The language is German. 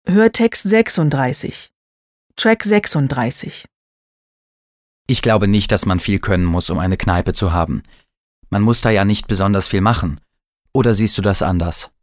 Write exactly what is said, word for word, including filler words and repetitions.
Hörtext sechsunddreißig. Track sechsunddreißig. Ich glaube nicht, dass man viel können muss, um eine Kneipe zu haben. Man muss da ja nicht besonders viel machen. Oder siehst du das anders?